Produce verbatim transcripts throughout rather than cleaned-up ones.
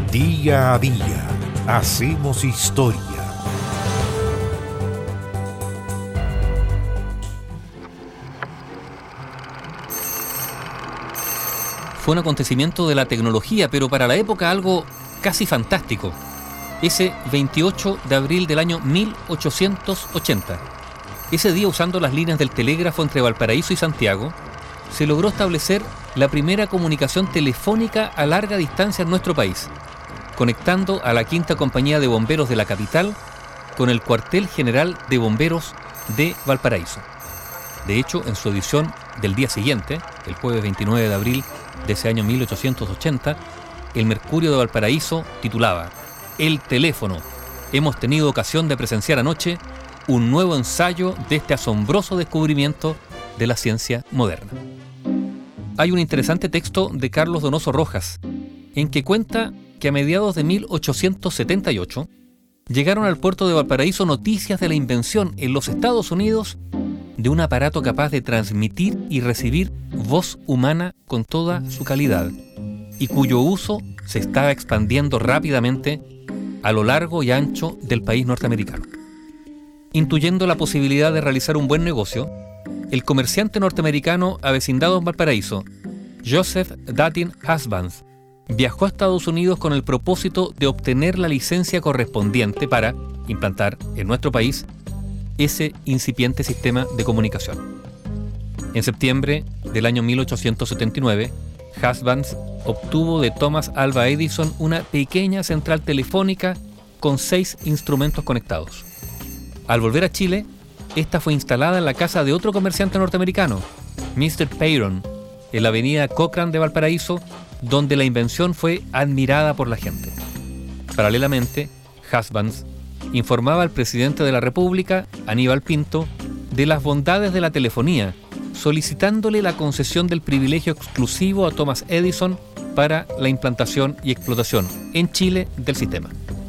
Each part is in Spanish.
Día a día hacemos historia. Fue un acontecimiento de la tecnología, pero para la época algo casi fantástico. Ese veintiocho de abril del año mil ochocientos ochenta. Ese día, usando las líneas del telégrafo entre Valparaíso y Santiago, se logró establecer la primera comunicación telefónica a larga distancia en nuestro país, conectando a la quinta compañía de bomberos de la capital con el cuartel general de bomberos de Valparaíso. De hecho, en su edición del día siguiente, el jueves veintinueve de abril de ese año mil ochocientos ochenta, el Mercurio de Valparaíso titulaba: El teléfono. Hemos tenido ocasión de presenciar anoche un nuevo ensayo de este asombroso descubrimiento de la ciencia moderna. Hay un interesante texto de Carlos Donoso Rojas, en que cuenta que a mediados de mil ochocientos setenta y ocho llegaron al puerto de Valparaíso noticias de la invención en los Estados Unidos de un aparato capaz de transmitir y recibir voz humana con toda su calidad, y cuyo uso se estaba expandiendo rápidamente a lo largo y ancho del país norteamericano. Intuyendo la posibilidad de realizar un buen negocio, el comerciante norteamericano avecindado en Valparaíso, Joseph Dutton Husbands, viajó a Estados Unidos con el propósito de obtener la licencia correspondiente para implantar en nuestro país ese incipiente sistema de comunicación. En septiembre del año mil ochocientos setenta y nueve, Husbands obtuvo de Thomas Alva Edison una pequeña central telefónica con seis instrumentos conectados. Al volver a Chile, esta fue instalada en la casa de otro comerciante norteamericano, mister Peyron, en la avenida Cochrane de Valparaíso, donde la invención fue admirada por la gente. Paralelamente, Husbands informaba al presidente de la República, Aníbal Pinto, de las bondades de la telefonía, solicitándole la concesión del privilegio exclusivo a Thomas Edison para la implantación y explotación en Chile del sistema.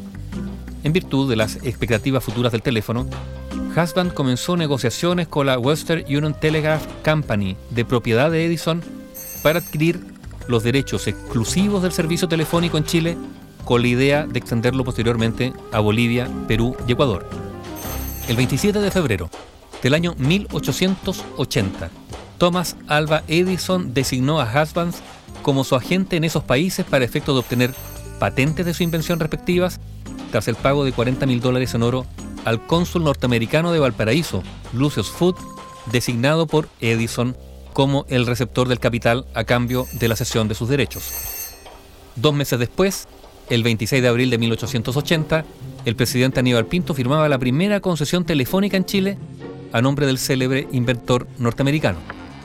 En virtud de las expectativas futuras del teléfono, Husband comenzó negociaciones con la Western Union Telegraph Company, de propiedad de Edison, para adquirir los derechos exclusivos del servicio telefónico en Chile, con la idea de extenderlo posteriormente a Bolivia, Perú y Ecuador. El veintisiete de febrero del año mil ochocientos ochenta, Thomas Alva Edison designó a Husbands como su agente en esos países para efecto de obtener patentes de su invención respectivas, tras el pago de cuarenta mil dólares en oro al cónsul norteamericano de Valparaíso, Lucius Foote, designado por Edison como el receptor del capital a cambio de la cesión de sus derechos. Dos meses después, el veintiséis de abril de mil ochocientos ochenta, el presidente Aníbal Pinto firmaba la primera concesión telefónica en Chile a nombre del célebre inventor norteamericano.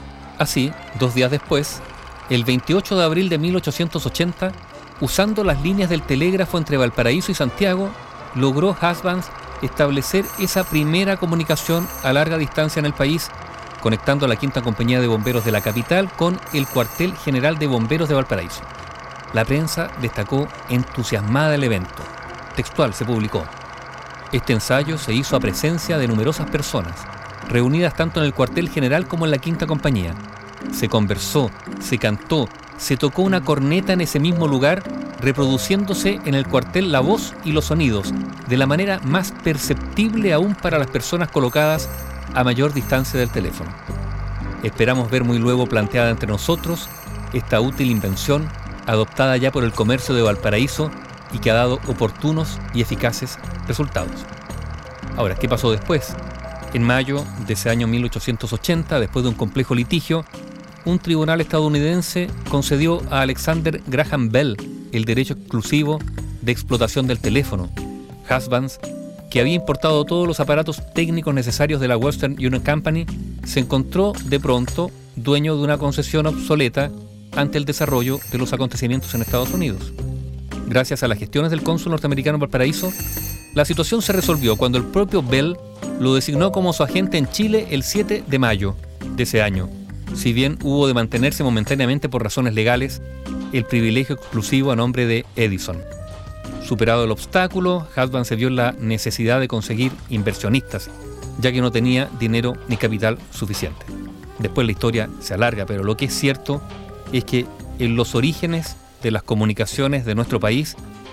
Así, dos días después, el veintiocho de abril de mil ochocientos ochenta, usando las líneas del telégrafo entre Valparaíso y Santiago, logró Husbands establecer esa primera comunicación a larga distancia en el país, conectando a la quinta compañía de bomberos de la capital con el cuartel general de bomberos de Valparaíso. La prensa destacó entusiasmada el evento. Textual se publicó: este ensayo se hizo a presencia de numerosas personas, reunidas tanto en el cuartel general como en la quinta compañía. Se conversó, se cantó, se tocó una corneta en ese mismo lugar, reproduciéndose en el cuartel la voz y los sonidos, de la manera más perceptible aún para las personas colocadas a mayor distancia del teléfono. Esperamos ver muy luego planteada entre nosotros esta útil invención, adoptada ya por el comercio de Valparaíso y que ha dado oportunos y eficaces resultados. Ahora, ¿qué pasó después? En mayo de ese año mil ochocientos ochenta, después de un complejo litigio, un tribunal estadounidense concedió a Alexander Graham Bell el derecho exclusivo de explotación del teléfono. Husbands, que había importado todos los aparatos técnicos necesarios de la Western Union Company, se encontró de pronto dueño de una concesión obsoleta ante el desarrollo de los acontecimientos en Estados Unidos. Gracias a las gestiones del cónsul norteamericano en Valparaíso, la situación se resolvió cuando el propio Bell lo designó como su agente en Chile el siete de mayo de ese año, si bien hubo de mantenerse momentáneamente por razones legales el privilegio exclusivo a nombre de Edison. Superado el obstáculo, Husbands se vio en la necesidad de conseguir inversionistas, ya que no tenía dinero ni capital suficiente. Después la historia se alarga, pero lo que es cierto es que en los orígenes de las comunicaciones de nuestro país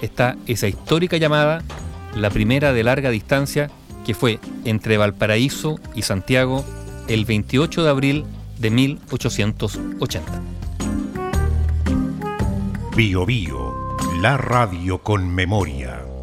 está esa histórica llamada, la primera de larga distancia, que fue entre Valparaíso y Santiago el veintiocho de abril de mil ochocientos ochenta. Bio Bio, la radio con memoria.